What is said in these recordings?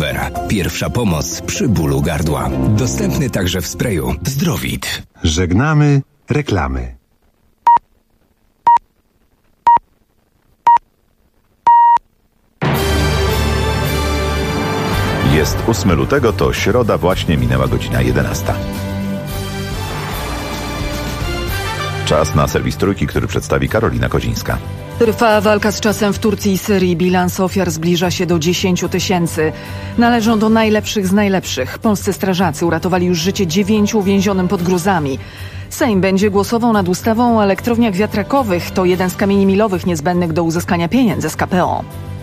Power. Pierwsza pomoc przy bólu gardła. Dostępny także w sprayu Zdrowit. Żegnamy reklamy. Jest 8 lutego, to środa, właśnie minęła godzina 11. Czas na serwis Trójki, który przedstawi Karolina Kozińska. Trwa walka z czasem w Turcji i Syrii. Bilans ofiar zbliża się do 10 000. Należą do najlepszych z najlepszych. Polscy strażacy uratowali już życie 9 uwięzionym pod gruzami. Sejm będzie głosował nad ustawą o elektrowniach wiatrakowych. To jeden z kamieni milowych niezbędnych do uzyskania pieniędzy z KPO.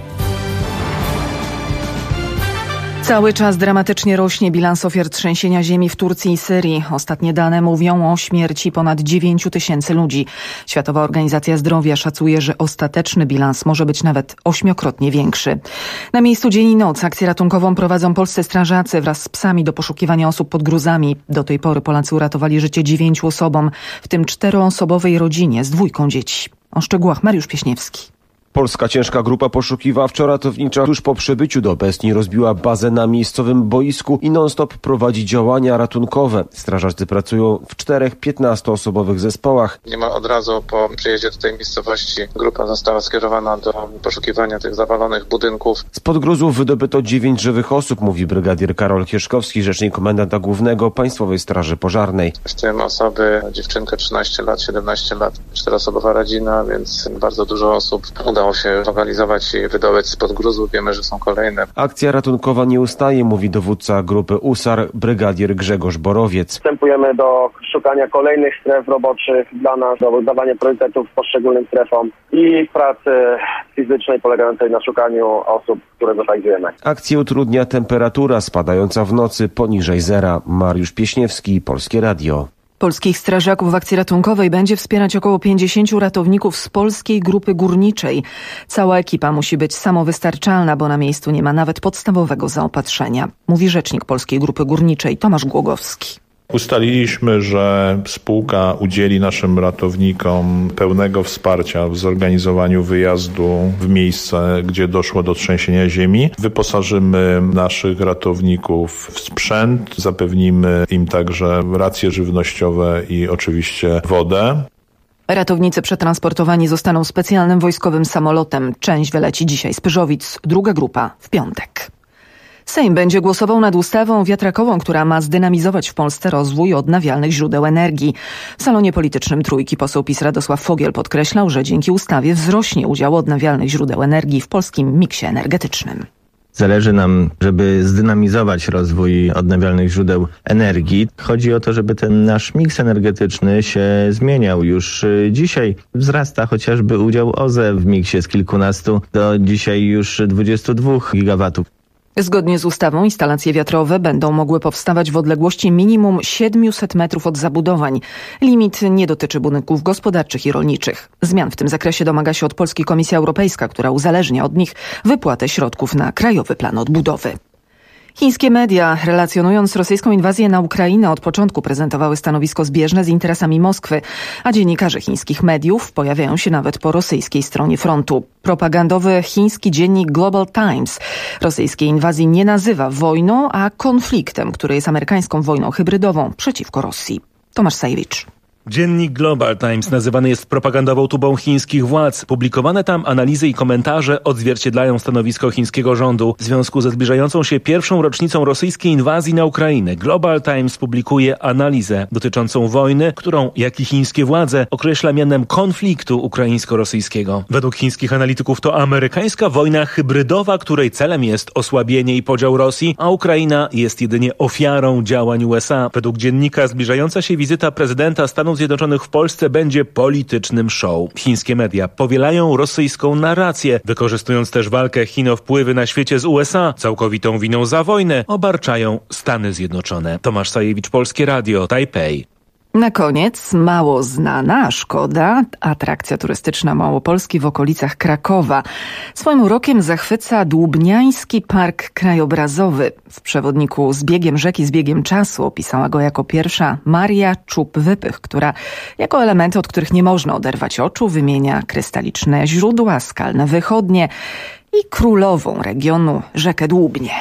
Cały czas dramatycznie rośnie bilans ofiar trzęsienia ziemi w Turcji i Syrii. Ostatnie dane mówią o śmierci ponad 9 000 ludzi. Światowa Organizacja Zdrowia szacuje, że ostateczny bilans może być nawet 8-krotnie większy. Na miejscu dzień i noc akcję ratunkową prowadzą polscy strażacy wraz z psami do poszukiwania osób pod gruzami. Do tej pory Polacy uratowali życie 9 osobom, w tym 4-osobowej rodzinie z 2 dzieci. O szczegółach Mariusz Pieśniewski. Polska ciężka grupa poszukiwawczo-ratownicza tuż po przybyciu do Besni rozbiła bazę na miejscowym boisku i non-stop prowadzi działania ratunkowe. Strażacy pracują w 4-15-osobowych zespołach. Niemal od razu po przyjeździe do tej miejscowości grupa została skierowana do poszukiwania tych zawalonych budynków. Spod gruzów wydobyto 9 żywych osób, mówi brygadier Karol Kieszkowski, rzecznik komendanta głównego Państwowej Straży Pożarnej. W tym osoby, dziewczynka 13 lat, 17 lat, 4-osobowa rodzina, więc bardzo dużo osób udało się lokalizować i wydobyć spod gruzu. Wiemy, że są kolejne. Akcja ratunkowa nie ustaje, mówi dowódca grupy USAR, brygadier Grzegorz Borowiec. Wstępujemy do szukania kolejnych stref roboczych dla nas, do dawania priorytetów poszczególnym strefom i pracy fizycznej polegającej na szukaniu osób, które zlokalizujemy. Akcję utrudnia temperatura spadająca w nocy poniżej zera. Mariusz Pieśniewski, Polskie Radio. Polskich strażaków w akcji ratunkowej będzie wspierać około 50 ratowników z Polskiej Grupy Górniczej. Cała ekipa musi być samowystarczalna, bo na miejscu nie ma nawet podstawowego zaopatrzenia, mówi rzecznik Polskiej Grupy Górniczej Tomasz Głogowski. Ustaliliśmy, że spółka udzieli naszym ratownikom pełnego wsparcia w zorganizowaniu wyjazdu w miejsce, gdzie doszło do trzęsienia ziemi. Wyposażymy naszych ratowników w sprzęt, zapewnimy im także racje żywnościowe i oczywiście wodę. Ratownicy przetransportowani zostaną specjalnym wojskowym samolotem. Część wyleci dzisiaj z Pyrzowic, druga grupa w piątek. Sejm będzie głosował nad ustawą wiatrakową, która ma zdynamizować w Polsce rozwój odnawialnych źródeł energii. W salonie politycznym Trójki poseł PiS Radosław Fogiel podkreślał, że dzięki ustawie wzrośnie udział odnawialnych źródeł energii w polskim miksie energetycznym. Zależy nam, żeby zdynamizować rozwój odnawialnych źródeł energii. Chodzi o to, żeby ten nasz miks energetyczny się zmieniał. Już dzisiaj wzrasta chociażby udział OZE w miksie z kilkunastu do dzisiaj już 22 gigawatów. Zgodnie z ustawą instalacje wiatrowe będą mogły powstawać w odległości minimum 700 metrów od zabudowań. Limit nie dotyczy budynków gospodarczych i rolniczych. Zmian w tym zakresie domaga się od Polski Komisja Europejska, która uzależnia od nich wypłatę środków na Krajowy Plan Odbudowy. Chińskie media, relacjonując rosyjską inwazję na Ukrainę, od początku prezentowały stanowisko zbieżne z interesami Moskwy, a dziennikarze chińskich mediów pojawiają się nawet po rosyjskiej stronie frontu. Propagandowy chiński dziennik Global Times rosyjskiej inwazji nie nazywa wojną, a konfliktem, który jest amerykańską wojną hybrydową przeciwko Rosji. Tomasz Sajewicz. Dziennik Global Times nazywany jest propagandową tubą chińskich władz. Publikowane tam analizy i komentarze odzwierciedlają stanowisko chińskiego rządu. W związku ze zbliżającą się pierwszą rocznicą rosyjskiej inwazji na Ukrainę, Global Times publikuje analizę dotyczącą wojny, którą, jak i chińskie władze, określa mianem konfliktu ukraińsko-rosyjskiego. Według chińskich analityków to amerykańska wojna hybrydowa, której celem jest osłabienie i podział Rosji, a Ukraina jest jedynie ofiarą działań USA. Według dziennika zbliżająca się wizyta prezydenta Stanów Zjednoczonych w Polsce będzie politycznym show. Chińskie media powielają rosyjską narrację, wykorzystując też walkę Chin o wpływy na świecie z USA. Całkowitą winą za wojnę obarczają Stany Zjednoczone. Tomasz Sajewicz, Polskie Radio, Tajpej. Na koniec mało znana, a szkoda, atrakcja turystyczna Małopolski w okolicach Krakowa. Swoim urokiem zachwyca Dłubniański Park Krajobrazowy. W przewodniku Z biegiem rzeki, z biegiem czasu opisała go jako pierwsza Maria Czub-Wypych, która jako elementy, od których nie można oderwać oczu, wymienia krystaliczne źródła, skalne wychodnie i królową regionu rzekę Dłubnię.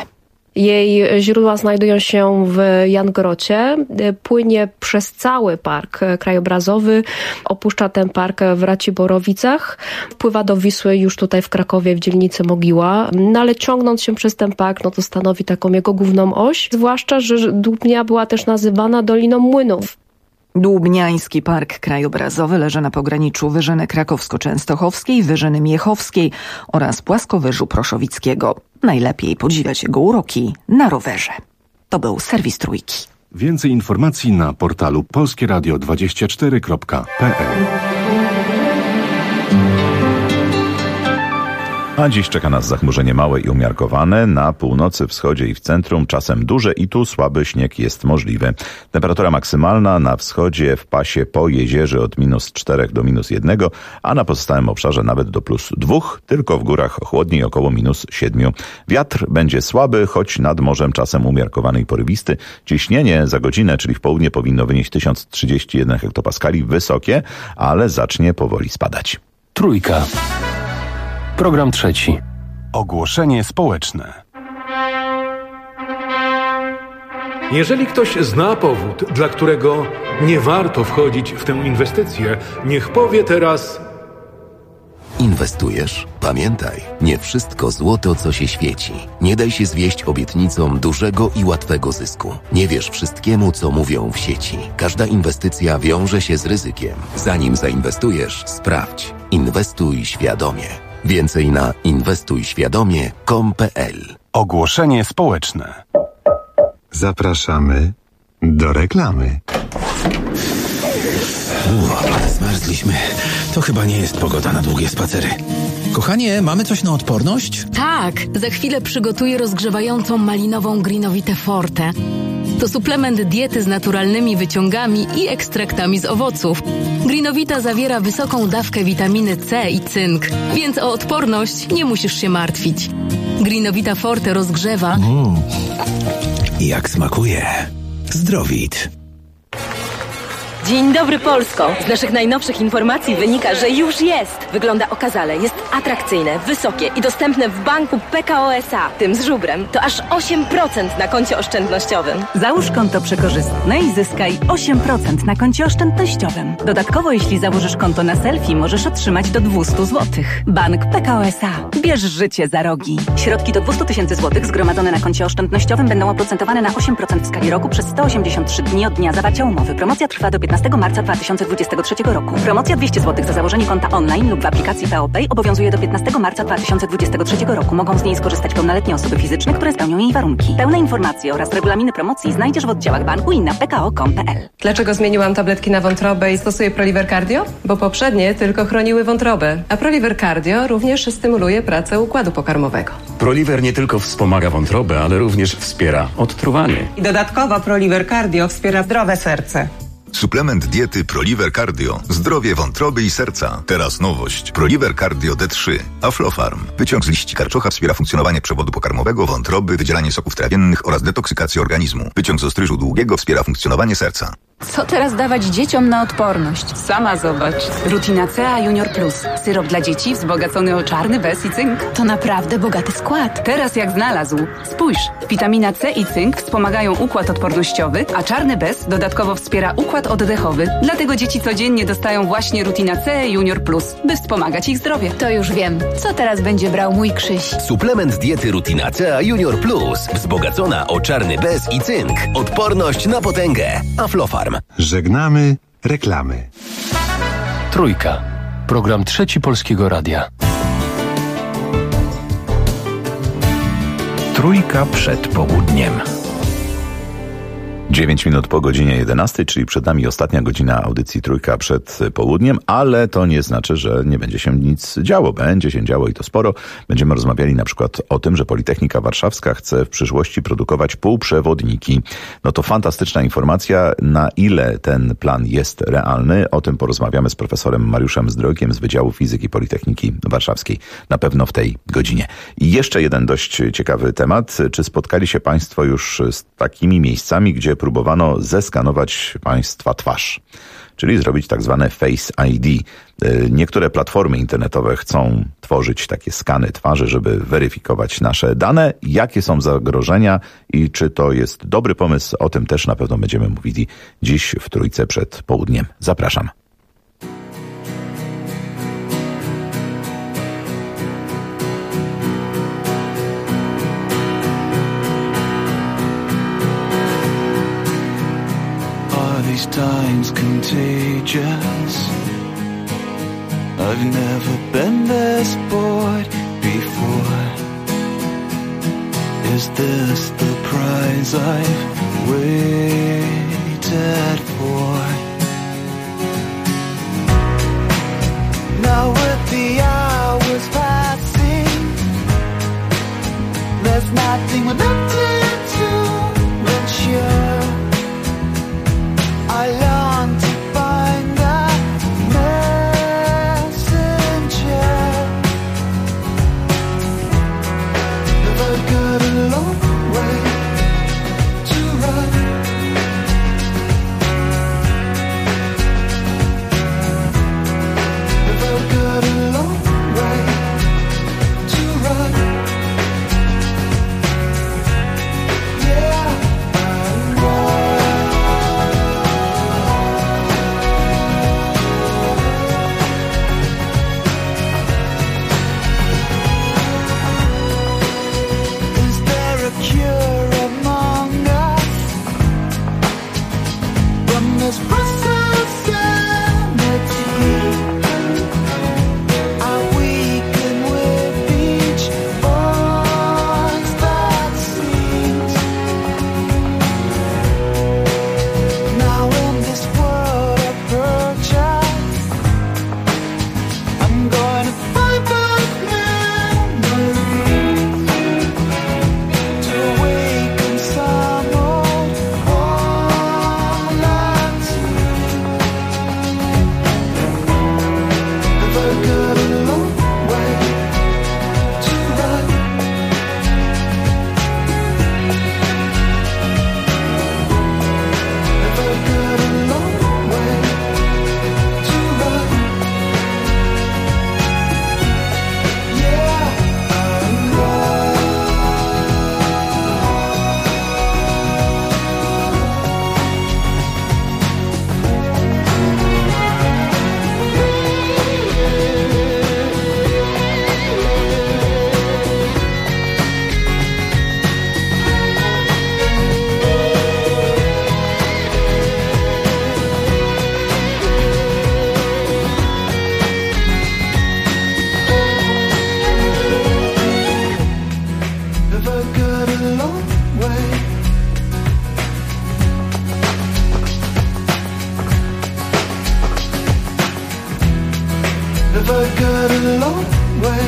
Jej źródła znajdują się w Jangrocie, płynie przez cały park krajobrazowy, opuszcza ten park w Raciborowicach, wpływa do Wisły już tutaj w Krakowie, w dzielnicy Mogiła, no ale ciągnąc się przez ten park, no to stanowi taką jego główną oś, zwłaszcza, że Dłubnia była też nazywana Doliną Młynów. Dłubniański Park Krajobrazowy leży na pograniczu Wyżyny Krakowsko-Częstochowskiej, Wyżyny Miechowskiej oraz Płaskowyżu Proszowickiego. Najlepiej podziwiać jego uroki na rowerze. To był serwis Trójki. Więcej informacji na portalu polskieradio24.pl. A dziś czeka nas zachmurzenie małe i umiarkowane. Na północy, wschodzie i w centrum czasem duże i tu słaby śnieg jest możliwy. Temperatura maksymalna na wschodzie w pasie po jezierze od -4 do -1, a na pozostałym obszarze nawet do +2, tylko w górach chłodniej około -7. Wiatr będzie słaby, choć nad morzem czasem umiarkowany i porywisty. Ciśnienie za godzinę, czyli w południe powinno wynieść 1031 hektopaskali, wysokie, ale zacznie powoli spadać. Trójka. Program trzeci. Ogłoszenie społeczne. Jeżeli ktoś zna powód, dla którego nie warto wchodzić w tę inwestycję, niech powie teraz: Inwestujesz? Pamiętaj, nie wszystko złoto, co się świeci. Nie daj się zwieść obietnicom dużego i łatwego zysku. Nie wierz wszystkiemu, co mówią w sieci. Każda inwestycja wiąże się z ryzykiem. Zanim zainwestujesz, sprawdź. Inwestuj świadomie. Więcej na inwestujświadomie.com.pl. Ogłoszenie społeczne. Zapraszamy do reklamy. Zmarzliśmy. To chyba nie jest pogoda na długie spacery. Kochanie, mamy coś na odporność? Tak, za chwilę przygotuję rozgrzewającą malinową Greenovitę Forte. To suplement diety z naturalnymi wyciągami i ekstraktami z owoców. Greenovita zawiera wysoką dawkę witaminy C i cynk, więc o odporność nie musisz się martwić. Greenovita Forte rozgrzewa. Jak smakuje. Zdrowit. Dzień dobry, Polsko! Z naszych najnowszych informacji wynika, że już jest. Wygląda okazale, jest atrakcyjne, wysokie i dostępne w banku PKO SA, tym z żubrem. To aż 8% na koncie oszczędnościowym. Załóż konto przekorzystne i zyskaj 8% na koncie oszczędnościowym. Dodatkowo, jeśli założysz konto na selfie, możesz otrzymać do 200 zł. Bank PKO SA. Bierz życie za rogi. Środki do 200 000 złotych zgromadzone na koncie oszczędnościowym będą oprocentowane na 8% w skali roku przez 183 dni od dnia zawarcia umowy. Promocja trwa do 15 marca 2023 roku. Promocja 200 zł za założenie konta online lub w aplikacji PO Pay obowiązuje do 15 marca 2023 roku. Mogą z niej skorzystać pełnoletnie osoby fizyczne, które spełnią jej warunki. Pełne informacje oraz regulaminy promocji znajdziesz w oddziałach banku i na pko.com.pl. Dlaczego zmieniłam tabletki na wątrobę i stosuję Proliver Cardio? Bo poprzednie tylko chroniły wątrobę, a Proliver Cardio również stymuluje pracę układu pokarmowego. Proliver nie tylko wspomaga wątrobę, ale również wspiera odtruwanie. I dodatkowo Proliver Cardio wspiera zdrowe serce. Suplement diety Proliver Cardio. Zdrowie wątroby i serca. Teraz nowość. Proliver Cardio D3. Aflofarm. Wyciąg z liści karczocha wspiera funkcjonowanie przewodu pokarmowego, wątroby, wydzielanie soków trawiennych oraz detoksykację organizmu. Wyciąg z ostryżu długiego wspiera funkcjonowanie serca. Co teraz dawać dzieciom na odporność? Sama zobacz. Rutina C Junior Plus. Syrop dla dzieci wzbogacony o czarny bez i cynk. To naprawdę bogaty skład. Teraz jak znalazł. Spójrz. Witamina C i cynk wspomagają układ odpornościowy, a czarny bez dodatkowo wspiera układ oddechowy. Dlatego dzieci codziennie dostają właśnie Rutina C Junior Plus, by wspomagać ich zdrowie. To już wiem. Co teraz będzie brał mój Krzyś? Suplement diety Rutina C Junior Plus. Wzbogacona o czarny bez i cynk. Odporność na potęgę. Aflofarm. Żegnamy reklamy. Trójka. Program trzeci Polskiego Radia. Trójka przed południem. 9 minut po godzinie 11, czyli przed nami ostatnia godzina audycji Trójka przed południem, ale to nie znaczy, że nie będzie się nic działo. Będzie się działo i to sporo. Będziemy rozmawiali na przykład o tym, że Politechnika Warszawska chce w przyszłości produkować półprzewodniki. No to fantastyczna informacja. Na ile ten plan jest realny? O tym porozmawiamy z profesorem Mariuszem Zdrojkiem z Wydziału Fizyki Politechniki Warszawskiej. Na pewno w tej godzinie. I jeszcze jeden dość ciekawy temat. Czy spotkali się Państwo już z takimi miejscami, gdzie próbowano zeskanować Państwa twarz, czyli zrobić tak zwane Face ID. Niektóre platformy internetowe chcą tworzyć takie skany twarzy, żeby weryfikować nasze dane. Jakie są zagrożenia i czy to jest dobry pomysł? O tym też na pewno będziemy mówili dziś w Trójce przed południem. Zapraszam. These times contagious. I've never been this bored before. Is this the prize I've waited for? Now with the hours passing, there's nothing left to ensure. I long to find that messenger. If I've got a long way to run, if I've got a long way to run, yeah, I know. This process sanity, I weaken with each voice that sings. Now in this world of purchase, I'm going to find back memories to awaken some old If I got a long way,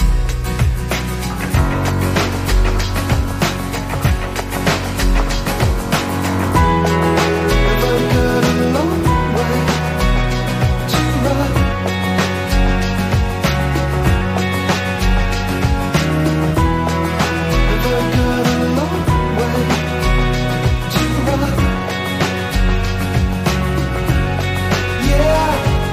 if I got a long way to run, if I got a long way to run, yeah.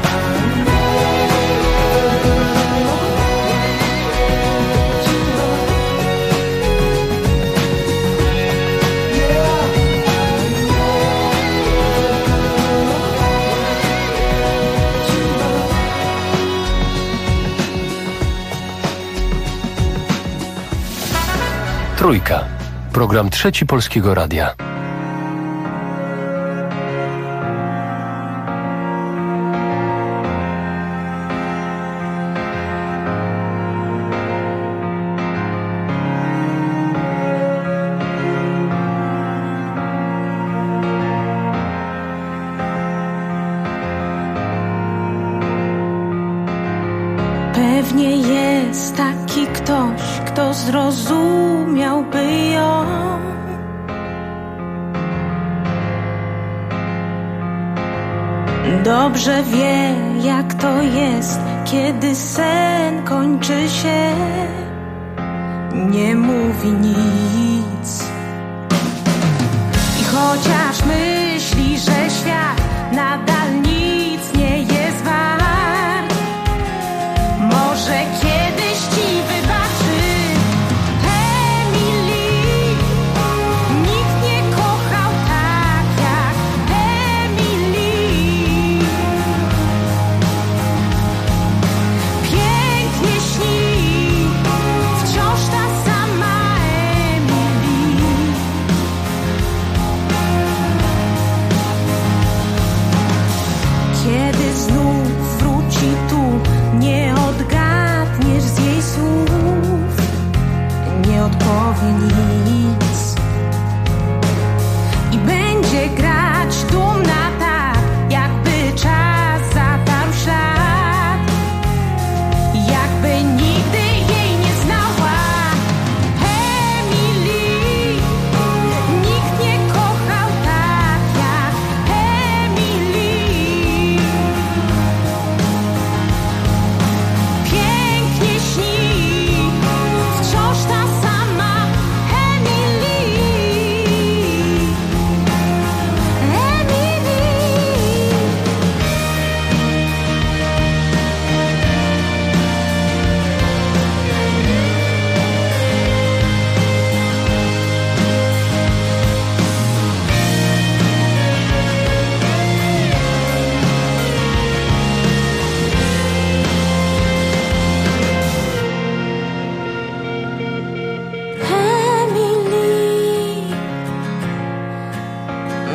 Trójka. Program Trzeci Polskiego Radia. Pewnie jest taki ktoś, kto zrozumiałby ją. Dobrze wie, jak to jest, kiedy sen kończy się. Nie mówi nic. I chociaż myśli, że świat nadal nic nie jest wart,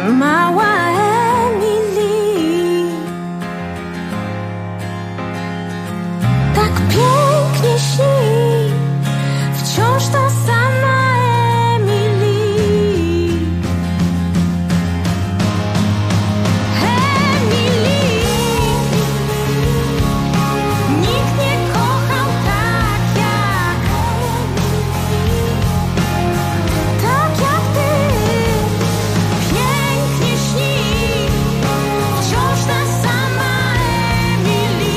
mała Emily. Tak pięknie śni, wciąż ta sama Emily. Emily, nikt nie kochał tak jak ty. Pięknie śni, wciąż ta sama Emily.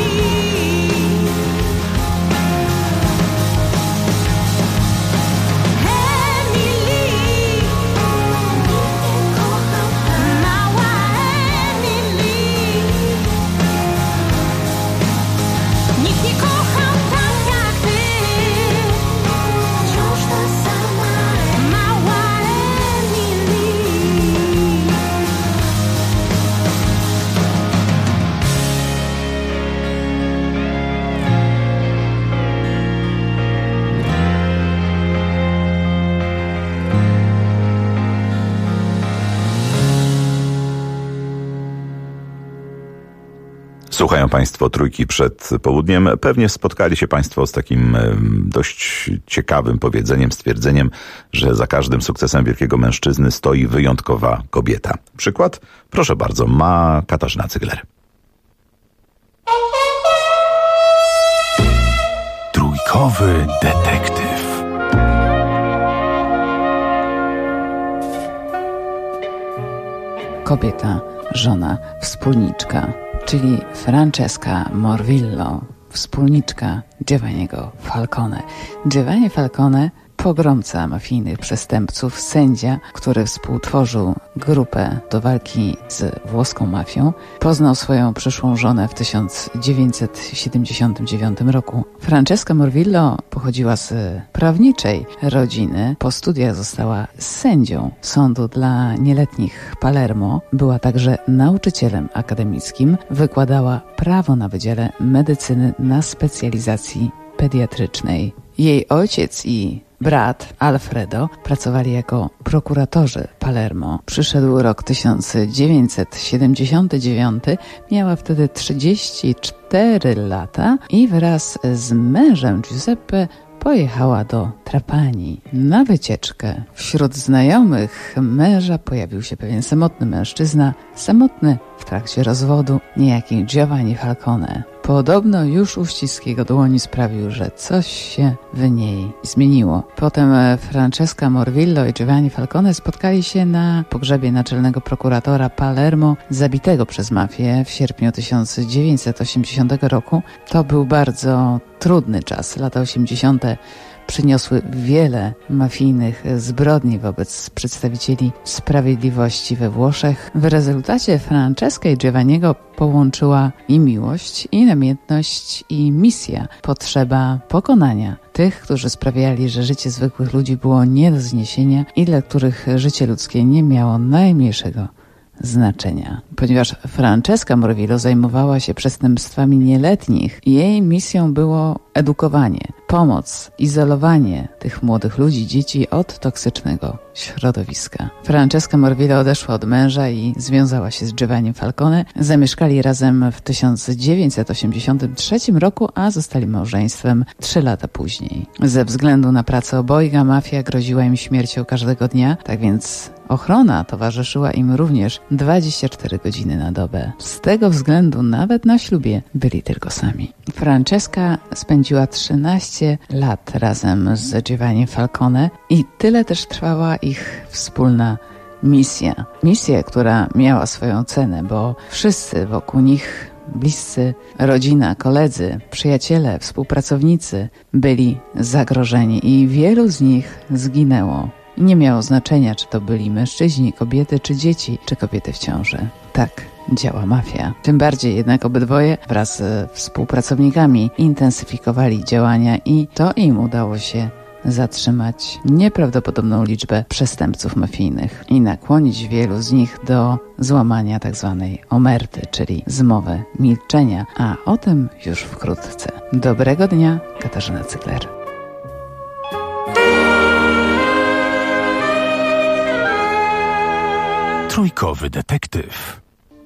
Nikt nie kochał tak jak ty. Wciąż ta sama mała Emily. Słuchają Państwo Trójki przed południem. Pewnie spotkali się Państwo z takim dość ciekawym powiedzeniem, stwierdzeniem, że za każdym sukcesem wielkiego mężczyzny stoi wyjątkowa kobieta. Przykład? Proszę bardzo, ma Katarzyna Cygler. Trójkowy detektyw. Kobieta, żona, wspólniczka, czyli Francesca Morvillo, wspólniczka Giovanniego Falcone. Giovanni Falcone, pogromca mafijnych przestępców, sędzia, który współtworzył grupę do walki z włoską mafią, poznał swoją przyszłą żonę w 1979 roku. Francesca Morvillo pochodziła z prawniczej rodziny. Po studiach została sędzią sądu dla nieletnich Palermo. Była także nauczycielem akademickim. Wykładała prawo na Wydziale Medycyny na specjalizacji pediatrycznej. Jej ojciec i brat Alfredo pracowali jako prokuratorzy Palermo. Przyszedł rok 1979, miała wtedy 34 lata i wraz z mężem Giuseppe pojechała do Trapani na wycieczkę. Wśród znajomych męża pojawił się pewien samotny mężczyzna, samotny w trakcie rozwodu, niejaki Giovanni Falcone. Podobno już uścisk jego dłoni sprawił, że coś się w niej zmieniło. Potem Francesca Morvillo i Giovanni Falcone spotkali się na pogrzebie naczelnego prokuratora Palermo, zabitego przez mafię w sierpniu 1980 roku. To był bardzo trudny czas. Lata 80. przyniosły wiele mafijnych zbrodni wobec przedstawicieli sprawiedliwości we Włoszech. W rezultacie Francesca i Giovanniego połączyła i miłość, i namiętność, i misja. Potrzeba pokonania tych, którzy sprawiali, że życie zwykłych ludzi było nie do zniesienia i dla których życie ludzkie nie miało najmniejszego znaczenia. Ponieważ Francesca Morvillo zajmowała się przestępstwami nieletnich, jej misją było edukowanie, pomoc, izolowanie tych młodych ludzi, dzieci od toksycznego środowiska. Francesca Morvillo odeszła od męża i związała się z Giovannim Falcone. Zamieszkali razem w 1983 roku, a zostali małżeństwem 3 lata później. Ze względu na pracę obojga mafia groziła im śmiercią każdego dnia, tak więc ochrona towarzyszyła im również 24 godziny na dobę. Z tego względu nawet na ślubie byli tylko sami. Francesca spędziła 13 lat razem z Giovannim Falcone i tyle też trwała ich wspólna misja. Misja, która miała swoją cenę, bo wszyscy wokół nich, bliscy, rodzina, koledzy, przyjaciele, współpracownicy byli zagrożeni i wielu z nich zginęło. Nie miało znaczenia, czy to byli mężczyźni, kobiety, czy dzieci, czy kobiety w ciąży. Tak działa mafia. Tym bardziej jednak obydwoje wraz z współpracownikami intensyfikowali działania i to im udało się zatrzymać nieprawdopodobną liczbę przestępców mafijnych i nakłonić wielu z nich do złamania tzw. omerty, czyli zmowy milczenia, a o tym już wkrótce. Dobrego dnia, Katarzyna Cygler. Trójkowy detektyw.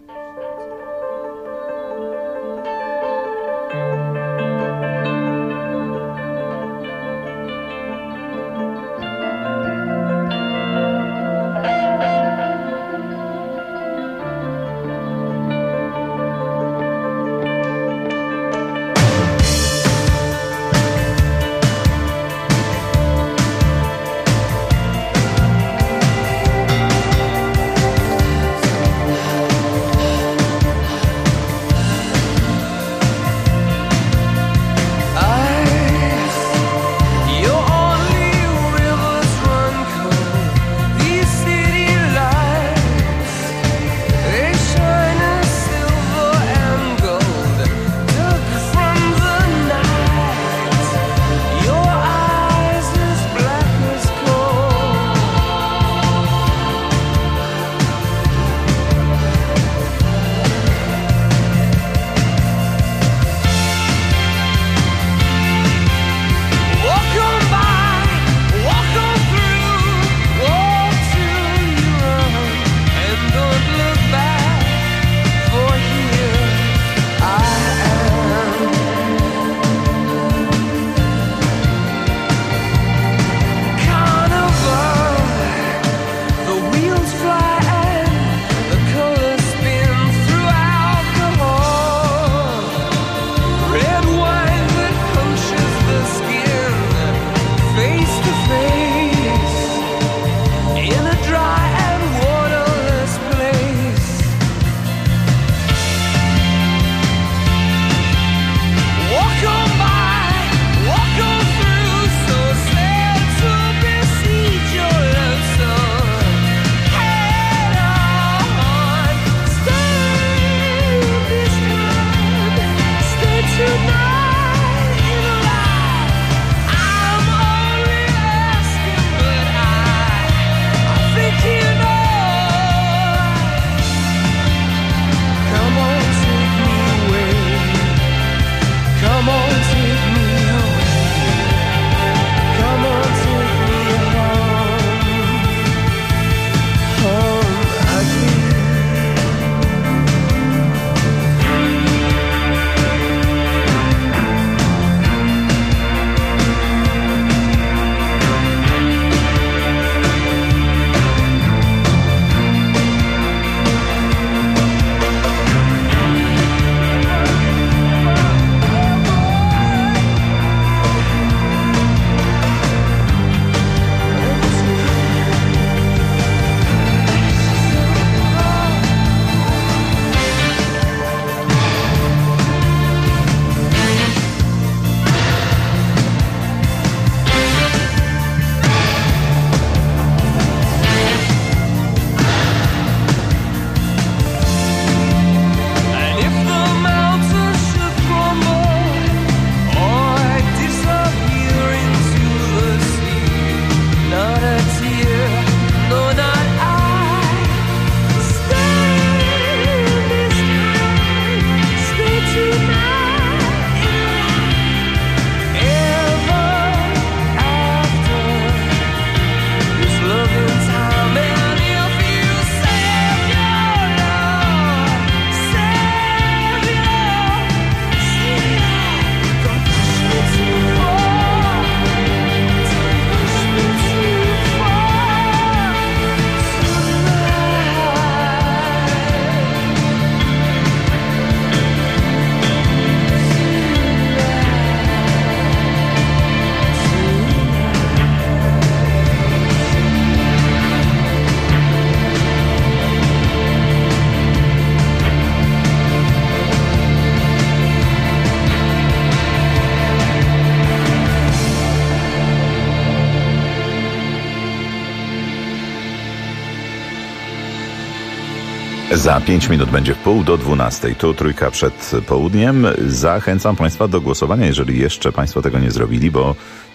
Za 5 minut będzie 11:30. Tu Trójka przed południem. Zachęcam Państwa do głosowania, jeżeli jeszcze Państwo tego nie zrobili, bo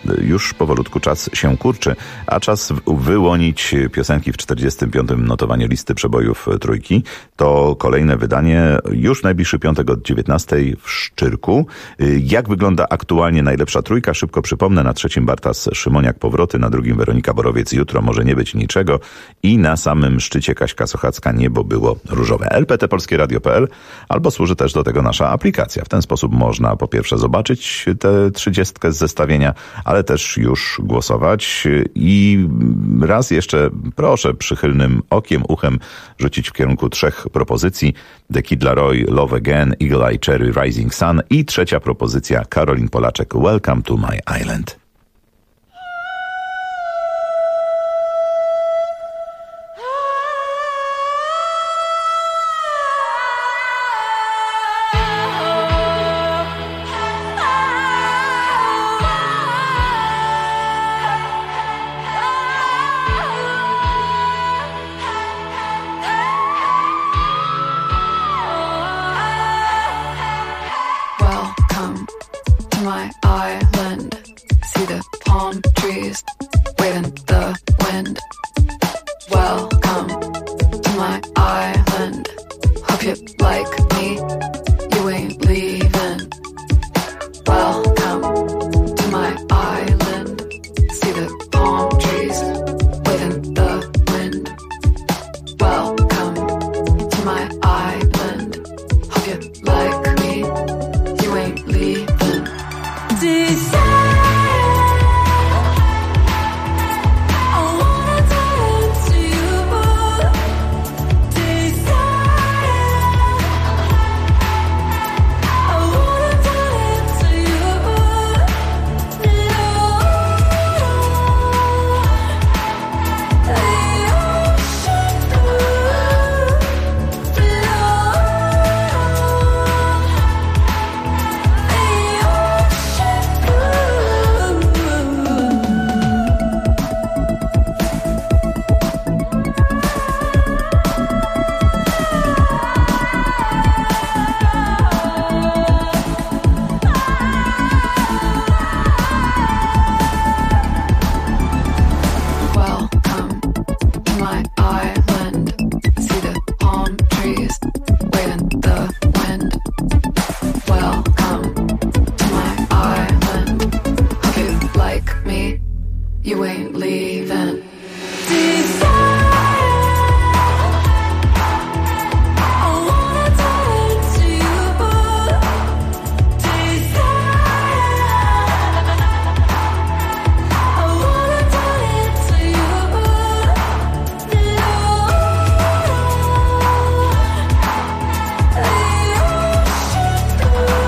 już powolutku czas się kurczy, a czas wyłonić piosenki w 45. notowaniu listy przebojów trójki. To kolejne wydanie już najbliższy piątek od 19 w Szczyrku. Jak wygląda aktualnie najlepsza trójka? Szybko przypomnę, na 3. Bartas Szymoniak Powroty, na 2. Weronika Borowiec Jutro może nie być niczego i na samym szczycie Kaśka Sochacka Niebo było różowe. lptpolskieradio.pl albo służy też do tego nasza aplikacja. W ten sposób można po pierwsze zobaczyć tę 30 z zestawienia, ale też już głosować i raz jeszcze proszę przychylnym okiem, uchem rzucić w kierunku 3 propozycji. The Kid Laroi, Love Again, Eagle Eye Cherry, Rising Sun i 3. propozycja Karolin Polaczek, Welcome to My Island. Welcome to my island. See the palm trees wave in the wind. Welcome to my island. Hope you like me, you ain't leaving. Welcome to my island. See the palm trees wave in the wind. Welcome to my island. Hope you like me, you ain't leaving. Desire, I wanna turn to you. Desire, I wanna turn to you. Lord, the ocean blue, welcome to my island. See the palm trees waving the wind. Welcome to my island. Hope you like me, you ain't leaving. Desire, I wanna turn to you. Desire, I wanna turn to you. Lord, the ocean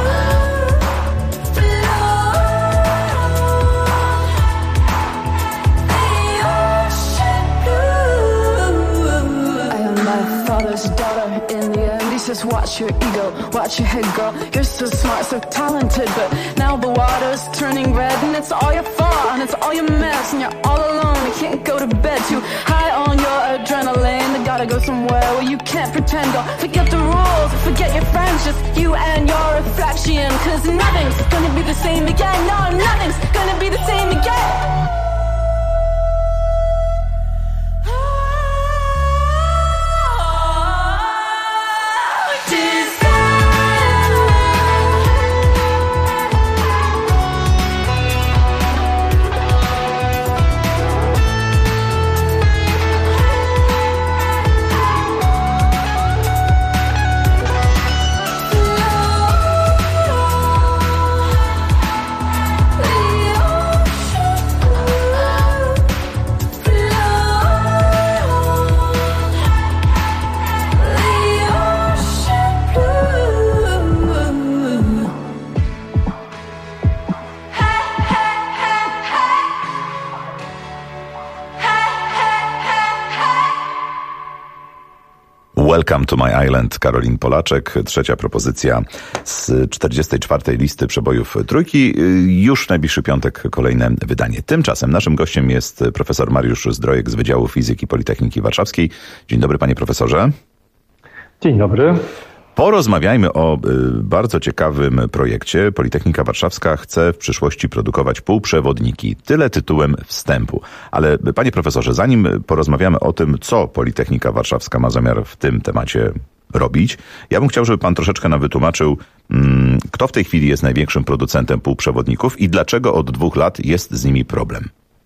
blue. I am my father's daughter in the end. He says, watch your ego, watch your head, girl. You're so smart, so talented, but now the water's turning red, and it's all your fault, and it's all your mess, and you're all alone. You can't go to bed, too high on your adrenaline. You gotta go somewhere where you can't pretend. Go forget the rules, forget your friends, just you and your reflection. 'Cause nothing's gonna be the same again. No, nothing's gonna be the same again. Welcome to My Island, Karolin Polaczek. 3. propozycja z 44. listy przebojów trójki. Już w najbliższy piątek kolejne wydanie. Tymczasem naszym gościem jest profesor Mariusz Zdrojek z Wydziału Fizyki Politechniki Warszawskiej. Dzień dobry, panie profesorze. Dzień dobry. Porozmawiajmy o bardzo ciekawym projekcie. Politechnika Warszawska chce w przyszłości produkować półprzewodniki. Tyle tytułem wstępu. Ale panie profesorze, zanim porozmawiamy o tym, co Politechnika Warszawska ma zamiar w tym temacie robić, ja bym chciał, żeby pan troszeczkę nam wytłumaczył, kto w tej chwili jest największym producentem półprzewodników i dlaczego od 2 lat jest z nimi problem.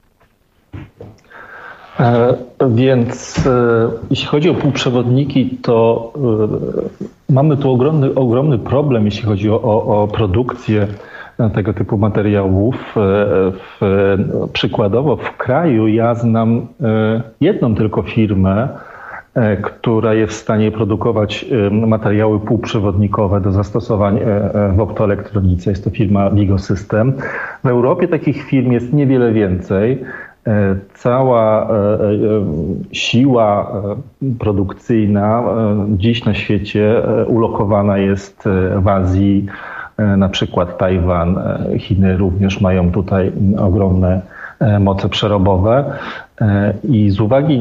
Więc jeśli chodzi o półprzewodniki, to mamy tu ogromny problem, jeśli chodzi o produkcję tego typu materiałów. Przykładowo w kraju ja znam jedną tylko firmę, która jest w stanie produkować materiały półprzewodnikowe do zastosowań w optoelektronice. Jest to firma Vigo System. W Europie takich firm jest niewiele więcej. Cała siła produkcyjna dziś na świecie ulokowana jest w Azji, na przykład Tajwan, Chiny również mają tutaj ogromne moce przerobowe i z uwagi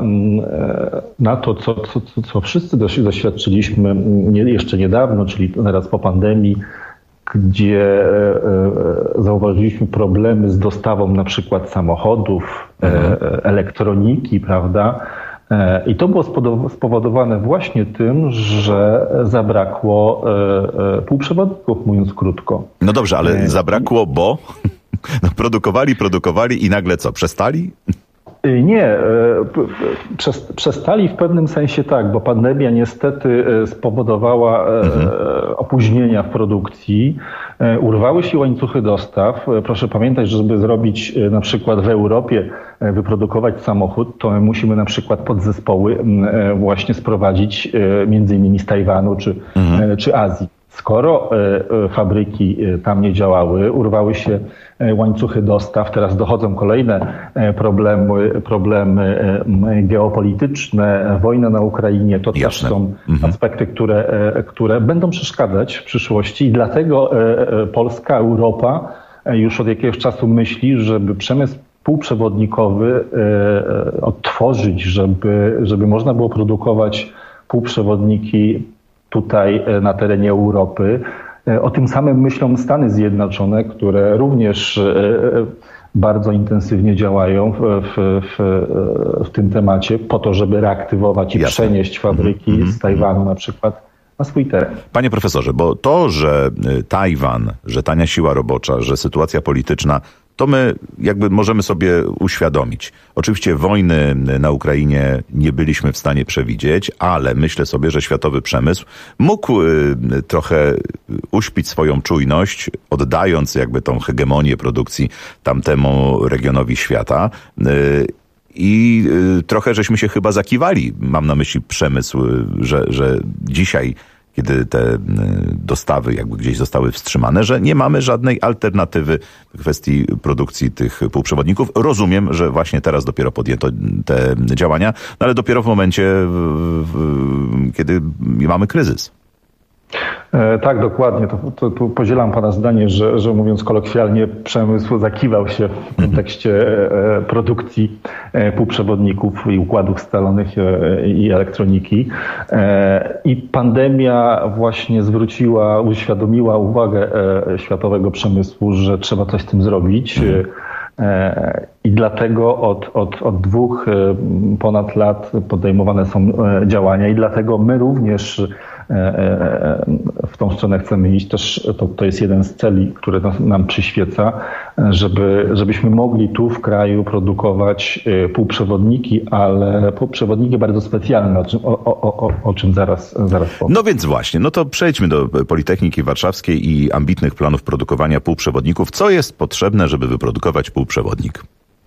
na to, co wszyscy doświadczyliśmy jeszcze niedawno, czyli teraz po pandemii, gdzie zauważyliśmy problemy z dostawą na przykład samochodów, elektroniki, prawda? I to było spowodowane właśnie tym, że zabrakło półprzewodników, mówiąc krótko. No dobrze, ale zabrakło, bo no, produkowali i nagle co, przestali? Nie, przestali w pewnym sensie tak, bo pandemia niestety spowodowała opóźnienia w produkcji, urwały się łańcuchy dostaw. Proszę pamiętać, że żeby zrobić na przykład w Europie, wyprodukować samochód, to my musimy na przykład podzespoły właśnie sprowadzić między innymi z Tajwanu czy Azji. Skoro fabryki tam nie działały, urwały się łańcuchy dostaw, teraz dochodzą kolejne problemy geopolityczne, wojna na Ukrainie, to też są aspekty, które będą przeszkadzać w przyszłości i dlatego Polska, Europa już od jakiegoś czasu myśli, żeby przemysł półprzewodnikowy odtworzyć, żeby można było produkować półprzewodniki tutaj na terenie Europy. O tym samym myślą Stany Zjednoczone, które również bardzo intensywnie działają w tym temacie po to, żeby reaktywować i przenieść fabryki z Tajwanu na przykład na swój teren. Panie profesorze, bo to, że Tajwan, że tania siła robocza, że sytuacja polityczna, to my jakby możemy sobie uświadomić. Oczywiście wojny na Ukrainie nie byliśmy w stanie przewidzieć, ale myślę sobie, że światowy przemysł mógł trochę uśpić swoją czujność, oddając jakby tą hegemonię produkcji tamtemu regionowi świata. I trochę żeśmy się chyba zakiwali, mam na myśli przemysł, że dzisiaj, kiedy te dostawy jakby gdzieś zostały wstrzymane, że nie mamy żadnej alternatywy w kwestii produkcji tych półprzewodników. Rozumiem, że właśnie teraz dopiero podjęto te działania, no ale dopiero w momencie, kiedy mamy kryzys. Tak, dokładnie. Tu podzielam pana zdanie, że mówiąc kolokwialnie, przemysł zakiwał się w kontekście produkcji półprzewodników i układów scalonych i elektroniki. I pandemia właśnie uświadomiła uwagę światowego przemysłu, że trzeba coś z tym zrobić. I dlatego od 2 ponad lat podejmowane są działania i dlatego my również w tą stronę chcemy iść. Też to jest jeden z celi, który nam przyświeca, żebyśmy mogli tu w kraju produkować półprzewodniki, ale półprzewodniki bardzo specjalne, o czym zaraz powiem. No więc właśnie, no to przejdźmy do Politechniki Warszawskiej i ambitnych planów produkowania półprzewodników. Co jest potrzebne, żeby wyprodukować półprzewodnik?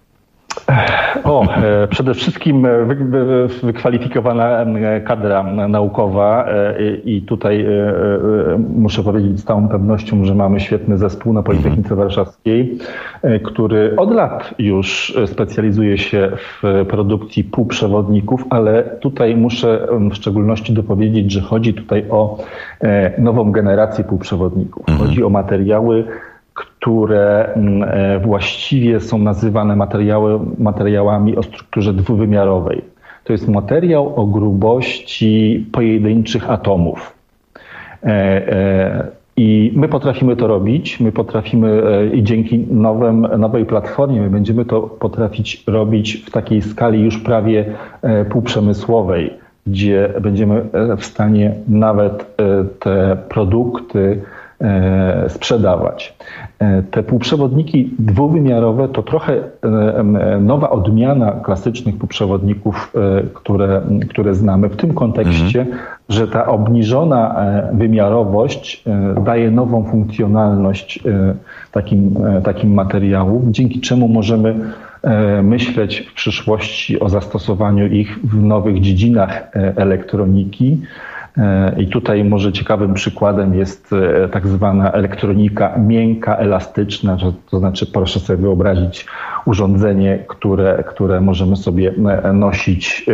Przede wszystkim wykwalifikowana kadra naukowa i tutaj muszę powiedzieć z całą pewnością, że mamy świetny zespół na Politechnice Warszawskiej, który od lat już specjalizuje się w produkcji półprzewodników, ale tutaj muszę w szczególności dopowiedzieć, że chodzi tutaj o nową generację półprzewodników. Chodzi o materiały, które właściwie są nazywane materiałami o strukturze dwuwymiarowej. To jest materiał o grubości pojedynczych atomów. I my potrafimy to robić, i dzięki nowej platformie my będziemy to potrafić robić w takiej skali już prawie półprzemysłowej, gdzie będziemy w stanie nawet te produkty sprzedawać. Te półprzewodniki dwuwymiarowe to trochę nowa odmiana klasycznych półprzewodników, które znamy w tym kontekście, że ta obniżona wymiarowość daje nową funkcjonalność takim materiałów, dzięki czemu możemy myśleć w przyszłości o zastosowaniu ich w nowych dziedzinach elektroniki. I tutaj może ciekawym przykładem jest tak zwana elektronika miękka, elastyczna, to znaczy proszę sobie wyobrazić urządzenie, które możemy sobie nosić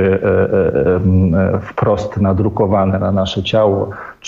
wprost nadrukowane na nasze ciało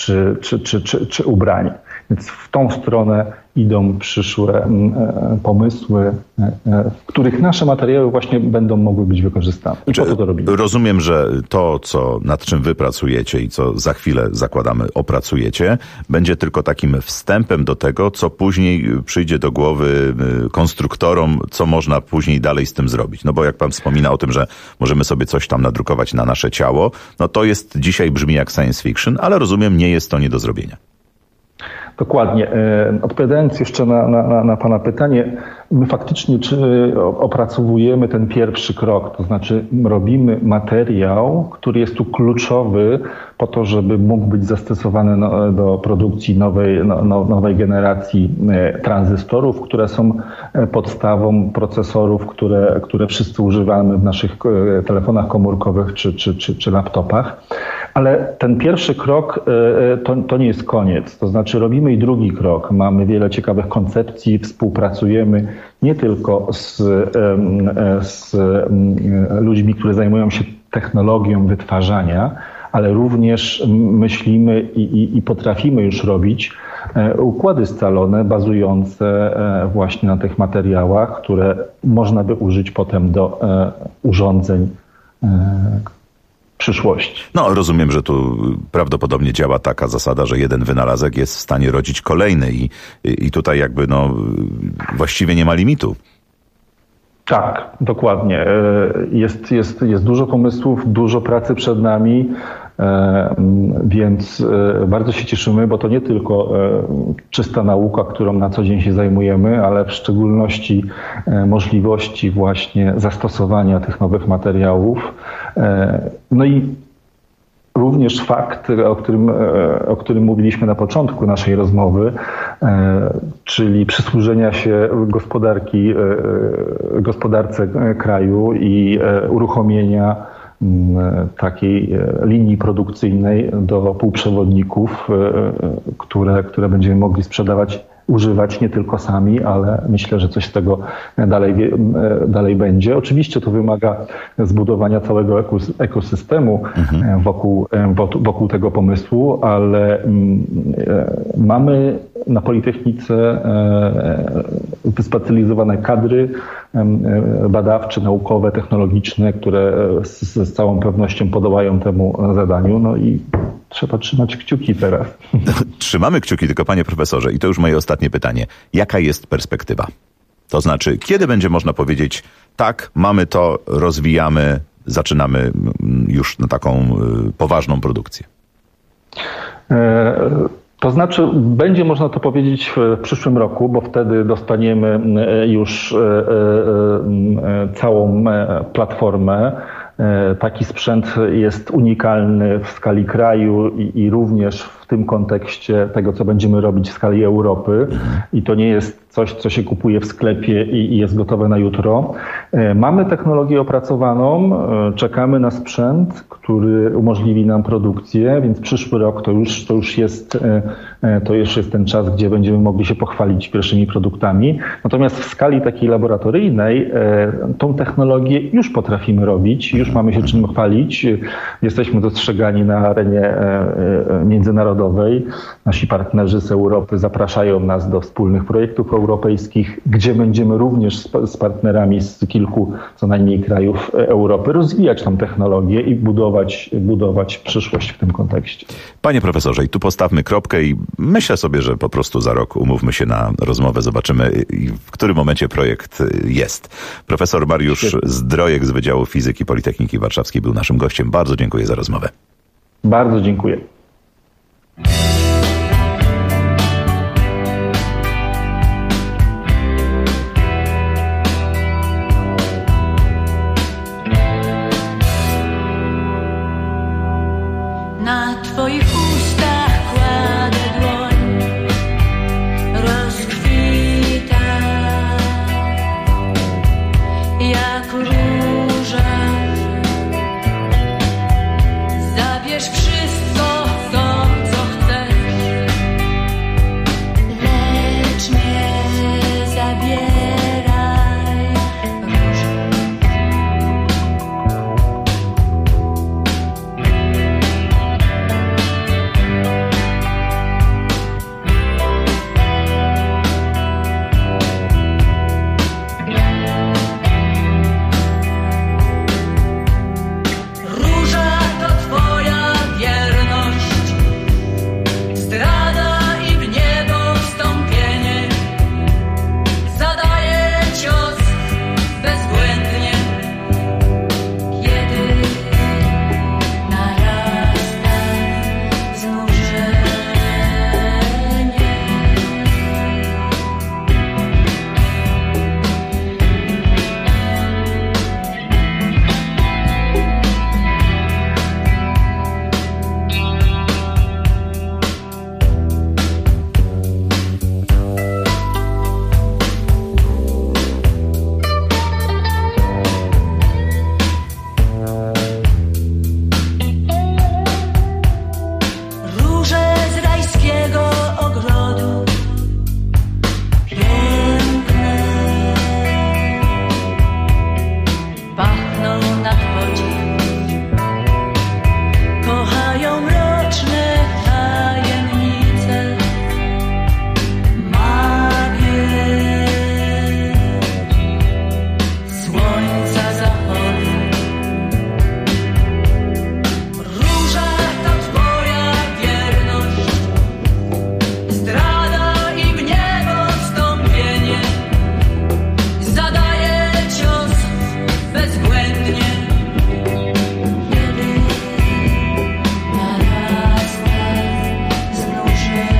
czy ubranie. Więc w tą stronę idą przyszłe pomysły, w których nasze materiały właśnie będą mogły być wykorzystane. I po to to robimy. Rozumiem, że to, nad czym wy pracujecie i co za chwilę, zakładamy, opracujecie, będzie tylko takim wstępem do tego, co później przyjdzie do głowy konstruktorom, co można później dalej z tym zrobić. No bo jak pan wspomina o tym, że możemy sobie coś tam nadrukować na nasze ciało, no to jest dzisiaj brzmi jak science fiction, ale rozumiem, nie jest to nie do zrobienia. Dokładnie. Odpowiadając jeszcze na pana pytanie, my faktycznie opracowujemy ten pierwszy krok, to znaczy robimy materiał, który jest tu kluczowy po to, żeby mógł być zastosowany do produkcji nowej generacji tranzystorów, które są podstawą procesorów, które wszyscy używamy w naszych telefonach komórkowych czy laptopach. Ale ten pierwszy krok to nie jest koniec. To znaczy robimy i drugi krok. Mamy wiele ciekawych koncepcji, współpracujemy nie tylko z ludźmi, którzy zajmują się technologią wytwarzania, ale również myślimy i potrafimy już robić układy scalone bazujące właśnie na tych materiałach, które można by użyć potem do urządzeń przyszłości. No, rozumiem, że tu prawdopodobnie działa taka zasada, że jeden wynalazek jest w stanie rodzić kolejny i tutaj jakby właściwie nie ma limitu. Tak, dokładnie. Jest dużo pomysłów, dużo pracy przed nami, więc bardzo się cieszymy, bo to nie tylko czysta nauka, którą na co dzień się zajmujemy, ale w szczególności możliwości właśnie zastosowania tych nowych materiałów. No i również fakt, o którym mówiliśmy na początku naszej rozmowy, czyli przysłużenia się gospodarce kraju i uruchomienia takiej linii produkcyjnej do półprzewodników, które będziemy mogli używać nie tylko sami, ale myślę, że coś z tego dalej będzie. Oczywiście to wymaga zbudowania całego ekosystemu wokół tego pomysłu, ale mamy na Politechnice wyspecjalizowane kadry badawcze, naukowe, technologiczne, które z całą pewnością podołają temu zadaniu. No i trzeba trzymać kciuki teraz. Trzymamy kciuki, tylko panie profesorze, i to już moje ostatnie pytanie. Jaka jest perspektywa? To znaczy, kiedy będzie można powiedzieć, tak, mamy to, rozwijamy, zaczynamy już na taką poważną produkcję? To znaczy, będzie można to powiedzieć w przyszłym roku, bo wtedy dostaniemy już całą platformę. Taki sprzęt jest unikalny w skali kraju i również w tym kontekście tego, co będziemy robić w skali Europy. I to nie jest coś, co się kupuje w sklepie i jest gotowe na jutro. Mamy technologię opracowaną, czekamy na sprzęt, który umożliwi nam produkcję, więc przyszły rok to już jest ten czas, gdzie będziemy mogli się pochwalić pierwszymi produktami. Natomiast w skali takiej laboratoryjnej tą technologię już potrafimy robić, już mamy się czym chwalić. Jesteśmy dostrzegani na arenie międzynarodowej. Nasi partnerzy z Europy zapraszają nas do wspólnych projektów europejskich, gdzie będziemy również z partnerami z kilku co najmniej krajów Europy rozwijać tą technologię i budować przyszłość w tym kontekście. Panie profesorze, i tu postawmy kropkę i myślę sobie, że po prostu za rok umówmy się na rozmowę, zobaczymy, w którym momencie projekt jest. Profesor Mariusz Zdrojek z Wydziału Fizyki Politechniki Warszawskiej był naszym gościem. Bardzo dziękuję za rozmowę. Bardzo dziękuję. Na twoich ustach kładę dłoń, rozkwita jak róża. Zabierz wszystko to, co chcesz, lecz nie zabieraj róży. Róża to twoja wierność, zdrada i w niebo wstąpienie. Zadaje cios bezbłędnie, kiedy narasta znużenie. Róże z rajskiego ogrodu, piękne, pachną nad podziw, kochają mroczne tajemnice, magię słońca zachodu. Róża to twoja wierność, zdrada i w niebo wstąpienie. Zadaje cios bezbłędnie, kiedy narasta znużenie.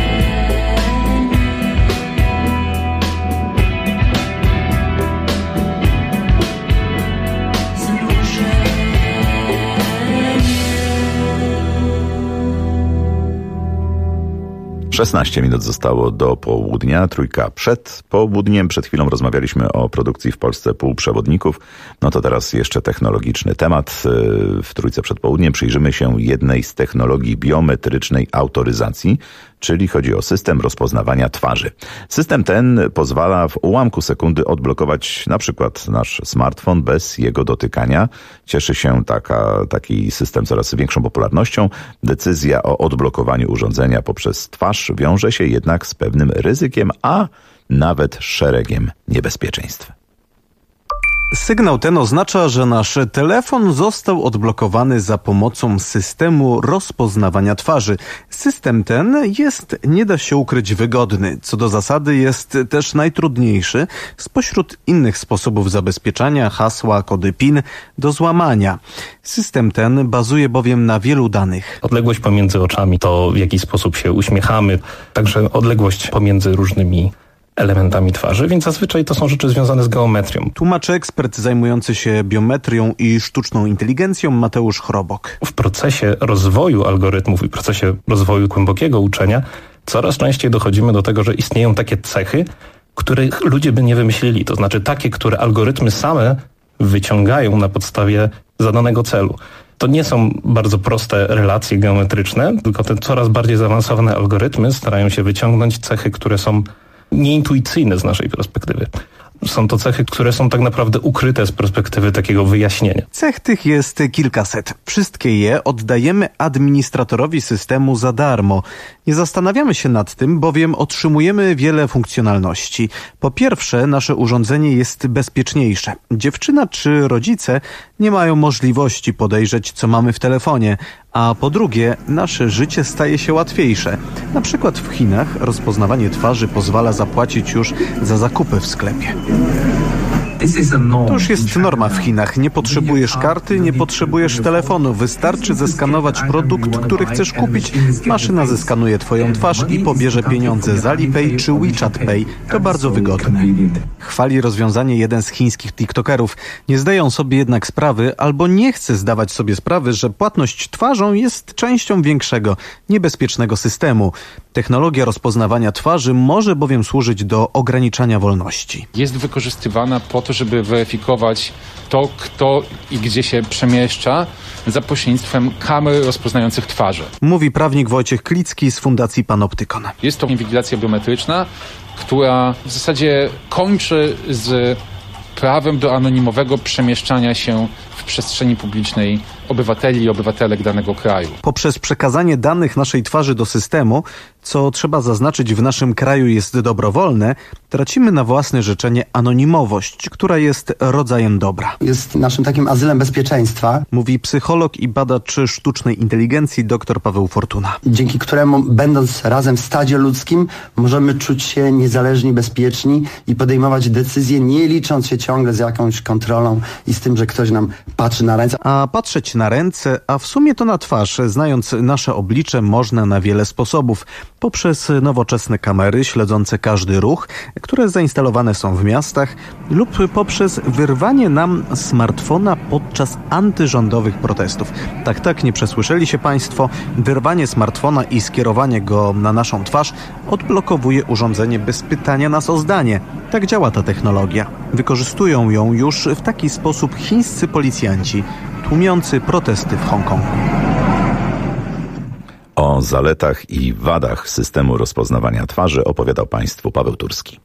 Znużenie. 16 minut zostało do południa, trójka przed południem. Przed chwilą rozmawialiśmy o produkcji w Polsce półprzewodników. No to teraz jeszcze technologiczny temat. W trójce przed południem przyjrzymy się jednej z technologii biometrycznej autoryzacji, czyli chodzi o system rozpoznawania twarzy. System ten pozwala w ułamku sekundy odblokować na przykład nasz smartfon bez jego dotykania. Cieszy się taki system coraz większą popularnością. Decyzja o odblokowaniu urządzenia poprzez twarz wiąże się jednak z pewnym ryzykiem, a nawet szeregiem niebezpieczeństw. Sygnał ten oznacza, że nasz telefon został odblokowany za pomocą systemu rozpoznawania twarzy. System ten jest, nie da się ukryć, wygodny. Co do zasady jest też najtrudniejszy spośród innych sposobów zabezpieczania hasła, kody PIN do złamania. System ten bazuje bowiem na wielu danych. Odległość pomiędzy oczami, to w jaki sposób się uśmiechamy, także odległość pomiędzy różnymi elementami twarzy, więc zazwyczaj to są rzeczy związane z geometrią. Tłumaczy ekspert zajmujący się biometrią i sztuczną inteligencją Mateusz Chrobok. W procesie rozwoju algorytmów i procesie rozwoju głębokiego uczenia coraz częściej dochodzimy do tego, że istnieją takie cechy, których ludzie by nie wymyślili. To znaczy takie, które algorytmy same wyciągają na podstawie zadanego celu. To nie są bardzo proste relacje geometryczne, tylko te coraz bardziej zaawansowane algorytmy starają się wyciągnąć cechy, które są nieintuicyjne z naszej perspektywy. Są to cechy, które są tak naprawdę ukryte z perspektywy takiego wyjaśnienia. Cech tych jest kilkaset. Wszystkie je oddajemy administratorowi systemu za darmo. Nie zastanawiamy się nad tym, bowiem otrzymujemy wiele funkcjonalności. Po pierwsze, nasze urządzenie jest bezpieczniejsze. Dziewczyna czy rodzice nie mają możliwości podejrzeć, co mamy w telefonie. A po drugie, nasze życie staje się łatwiejsze. Na przykład w Chinach rozpoznawanie twarzy pozwala zapłacić już za zakupy w sklepie. To już jest norma w Chinach. Nie potrzebujesz karty, nie potrzebujesz telefonu. Wystarczy zeskanować produkt, który chcesz kupić. Maszyna zeskanuje twoją twarz i pobierze pieniądze z Alipay czy WeChat Pay. To bardzo wygodne. Chwali rozwiązanie jeden z chińskich tiktokerów. Nie zdają sobie jednak sprawy, albo nie chce zdawać sobie sprawy, że płatność twarzą jest częścią większego, niebezpiecznego systemu. Technologia rozpoznawania twarzy może bowiem służyć do ograniczania wolności. Jest wykorzystywana po to, żeby weryfikować to, kto i gdzie się przemieszcza za pośrednictwem kamer rozpoznających twarze. Mówi prawnik Wojciech Klicki z Fundacji Panoptykon. Jest to inwigilacja biometryczna, która w zasadzie kończy z prawem do anonimowego przemieszczania się w przestrzeni publicznej obywateli i obywatelek danego kraju. Poprzez przekazanie danych naszej twarzy do systemu, co trzeba zaznaczyć w naszym kraju jest dobrowolne, tracimy na własne życzenie anonimowość, która jest rodzajem dobra. Jest naszym takim azylem bezpieczeństwa. Mówi psycholog i badacz sztucznej inteligencji dr Paweł Fortuna. Dzięki któremu, będąc razem w stadzie ludzkim, możemy czuć się niezależni, bezpieczni i podejmować decyzje, nie licząc się ciągle z jakąś kontrolą i z tym, że ktoś nam patrzy na ręce. A patrzeć na ręce, a w sumie to na twarz, znając nasze oblicze, można na wiele sposobów. Poprzez nowoczesne kamery śledzące każdy ruch, które zainstalowane są w miastach, lub poprzez wyrwanie nam smartfona podczas antyrządowych protestów. Tak, nie przesłyszeli się Państwo. Wyrwanie smartfona i skierowanie go na naszą twarz odblokowuje urządzenie bez pytania nas o zdanie. Tak działa ta technologia. Wykorzystują ją już w taki sposób chińscy policjanci, tłumiący protesty w Hongkongu. O zaletach i wadach systemu rozpoznawania twarzy opowiadał Państwu Paweł Turski.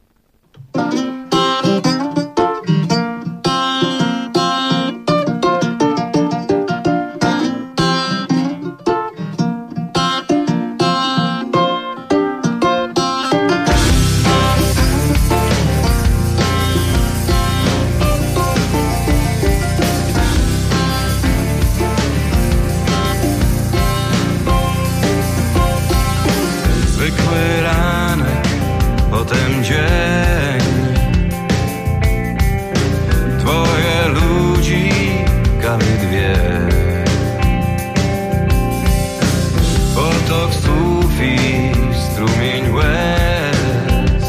Zwykły ranek, potem dzień. Dwoje ludzi, kamy dwie. Potok słów i strumień łez.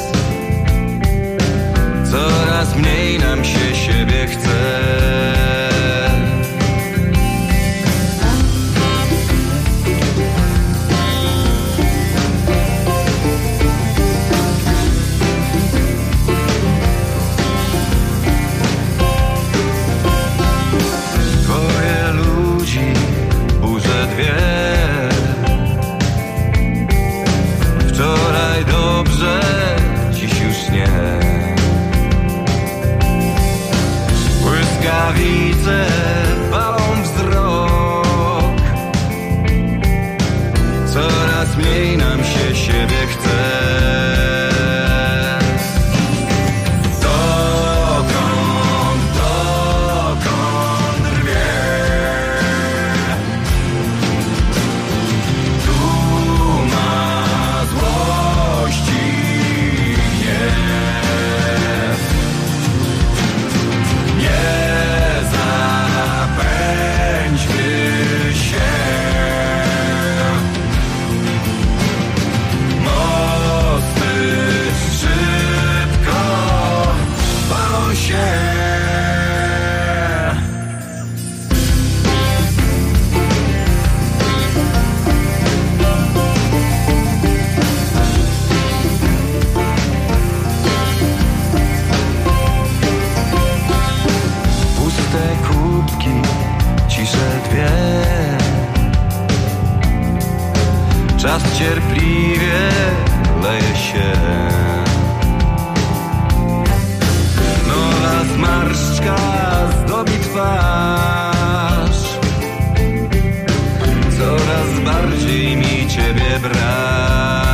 Coraz mniej nam się siebie chce. Błyskawice palą wzrok. Coraz mniej nam się siebie chce. Dokąd rwie? Duma złości gniew. Nie zapędźmy się. Mosty szybko palą się. Puste kubki, cisze dwie. Czas cierpliwie leje się. zmarszczka zdobi twarz. Coraz bardziej mi ciebie brak.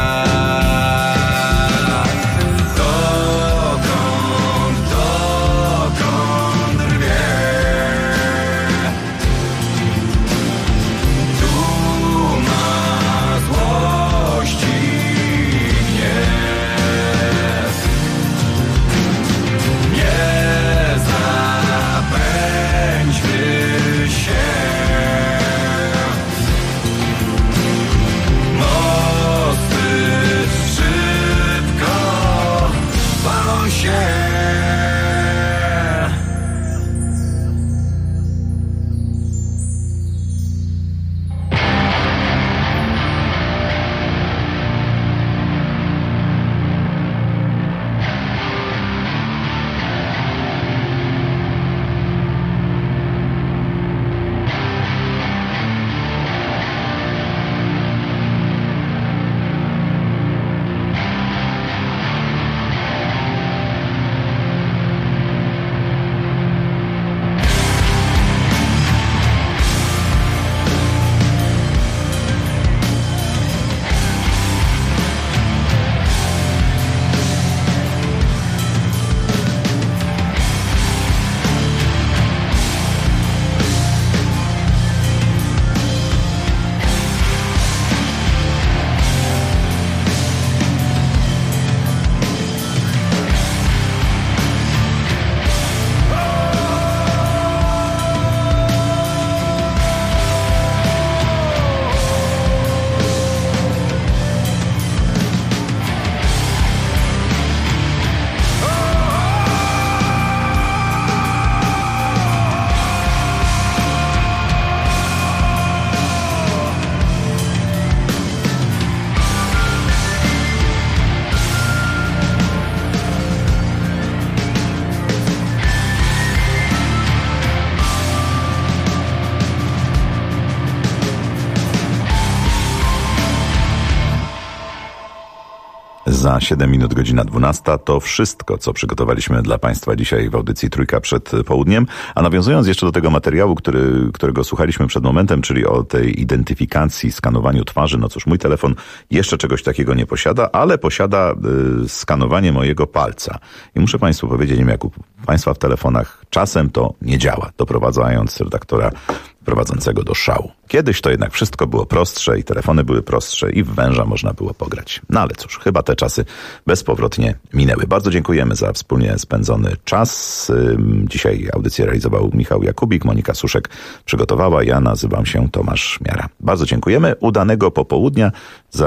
Za 7 minut godzina 12. To wszystko, co przygotowaliśmy dla Państwa dzisiaj w audycji Trójka przed południem. A nawiązując jeszcze do tego materiału, którego słuchaliśmy przed momentem, czyli o tej identyfikacji, skanowaniu twarzy. No cóż, mój telefon jeszcze czegoś takiego nie posiada, ale posiada skanowanie mojego palca. I muszę Państwu powiedzieć, nie wiem jak u Państwa w telefonach, czasem to nie działa, doprowadzając redaktora prowadzącego do szału. Kiedyś to jednak wszystko było prostsze i telefony były prostsze i w węża można było pograć. No ale cóż, chyba te czasy bezpowrotnie minęły. Bardzo dziękujemy za wspólnie spędzony czas. Dzisiaj audycję realizował Michał Jakubik, Monika Suszek przygotowała, ja nazywam się Tomasz Miara. Bardzo dziękujemy, udanego popołudnia. Za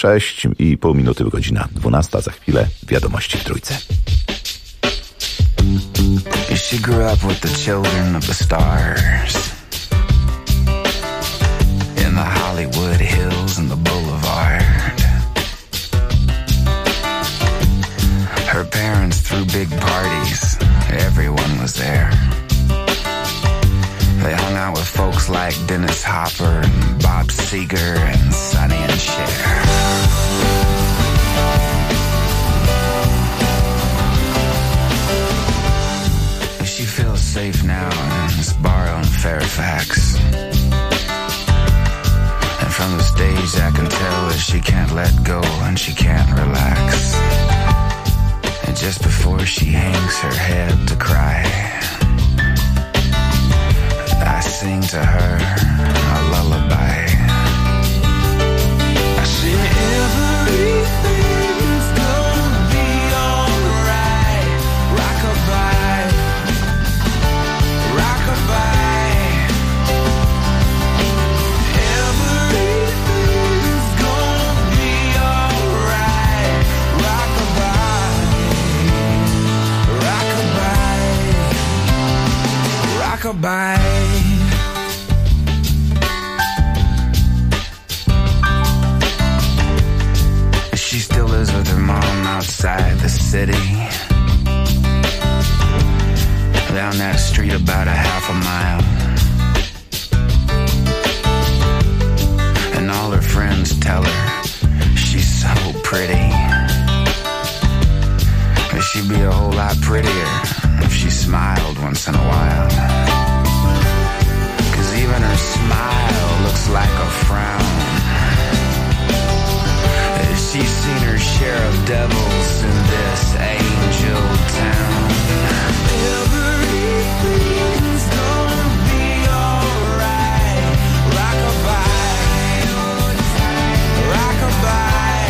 6,5 minuty godzina 12, za chwilę wiadomości w Trójce. She grew up with the children of the stars in the Hollywood Hills and the Boulevard. Her parents threw big parties. Everyone was there. They hung out with folks like Dennis Hopper and Bob Seger and Sonny and Cher. She feels safe now in this bar on Fairfax. And from the stage I can tell that she can't let go and she can't relax. And just before she hangs her head to cry, I sing to her a lullaby. I sing everything's gonna be alright. Rockabye, rockabye. Everything's gonna be alright. Rockabye, rockabye, rockabye. She still lives with her mom outside the city, down that street about a half a mile. And all her friends tell her she's so pretty, but she'd be a whole lot prettier if she smiled once in a while. 'Cause even her smile looks like a frown. She's seen her share of devils in this angel town. Everything's gonna be alright. Rockabye, rockabye.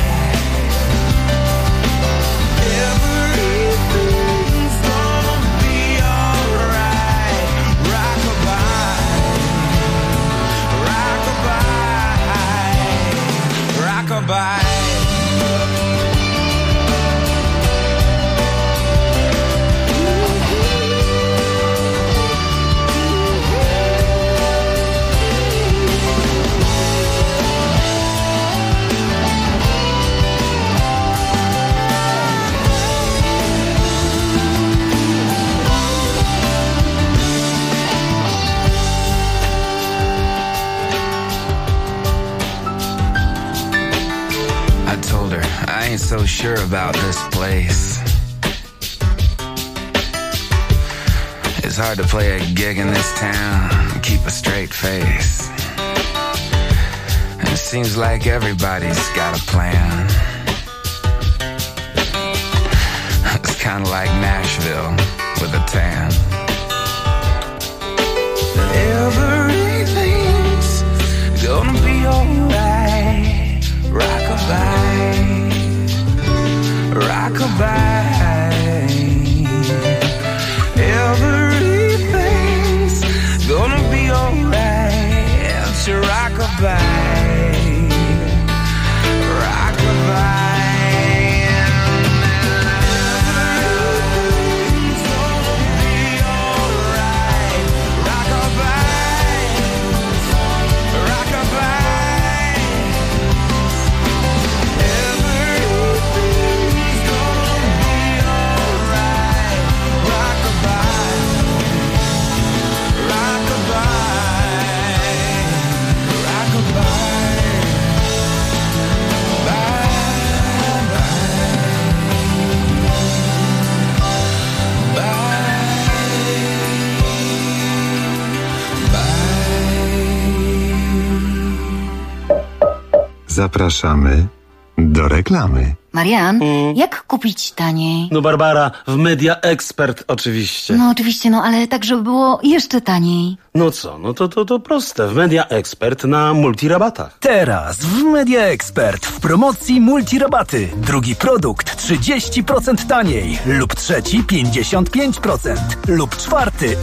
Everything's gonna be alright. Rockabye, rockabye, rockabye. I ain't so sure about this place. It's hard to play a gig in this town and keep a straight face. And it seems like everybody's got a plan. It's kind of like Nashville with a tan. Everything's gonna be alright. Rockabye, rockabye. Everything's gonna be alright. It's your rockabye, rockabye. Zapraszamy do reklamy. Marian, jak kupić taniej? No Barbara, w Media Expert oczywiście. No oczywiście, ale tak, żeby było jeszcze taniej. No co, no to proste. W Media Expert na multirabatach. Teraz w Media Expert w promocji multirabaty. Drugi produkt 30% taniej lub trzeci 55% lub czwarty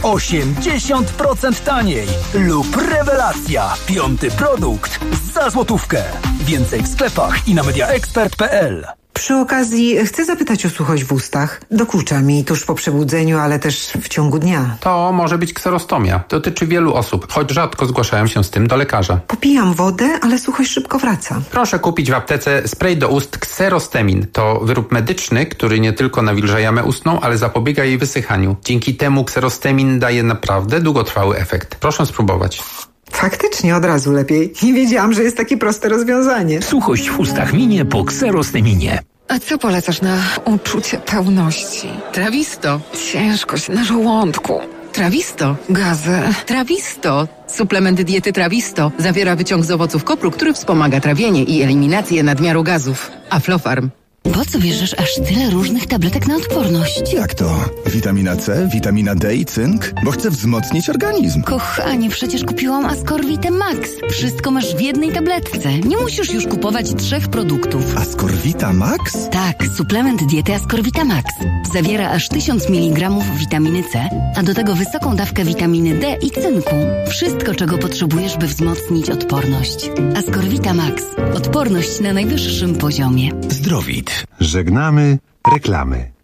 80% taniej lub rewelacja. Piąty produkt za złotówkę. Więcej w sklepach i na mediaexpert.pl. Przy okazji chcę zapytać o suchość w ustach. Dokucza mi tuż po przebudzeniu, ale też w ciągu dnia. To może być kserostomia. Dotyczy wielu osób, choć rzadko zgłaszają się z tym do lekarza. Popijam wodę, ale suchość szybko wraca. Proszę kupić w aptece spray do ust Xerostemin. To wyrób medyczny, który nie tylko nawilża jamę ustną, ale zapobiega jej wysychaniu. Dzięki temu Xerostemin daje naprawdę długotrwały efekt. Proszę spróbować. Faktycznie od razu lepiej. Nie wiedziałam, że jest takie proste rozwiązanie. Suchość w ustach minie po Xerosteminie. A co polecasz na uczucie pełności? Trawisto. Ciężkość na żołądku. Trawisto. Gazy. Trawisto. Suplement diety Trawisto zawiera wyciąg z owoców kopru, który wspomaga trawienie i eliminację nadmiaru gazów. Aflofarm. Po co bierzesz aż tyle różnych tabletek na odporność? Jak to? Witamina C, witamina D i cynk? Bo chcę wzmocnić organizm. Kochanie, przecież kupiłam Ascorvite Max. Wszystko masz w jednej tabletce. Nie musisz już kupować 3 produktów. Ascorvita Max? Tak, suplement diety Ascorvita Max. Zawiera aż 1000 mg witaminy C, a do tego wysoką dawkę witaminy D i cynku. Wszystko, czego potrzebujesz, by wzmocnić odporność. Ascorvita Max. Odporność na najwyższym poziomie. Zdrowit. Żegnamy reklamy.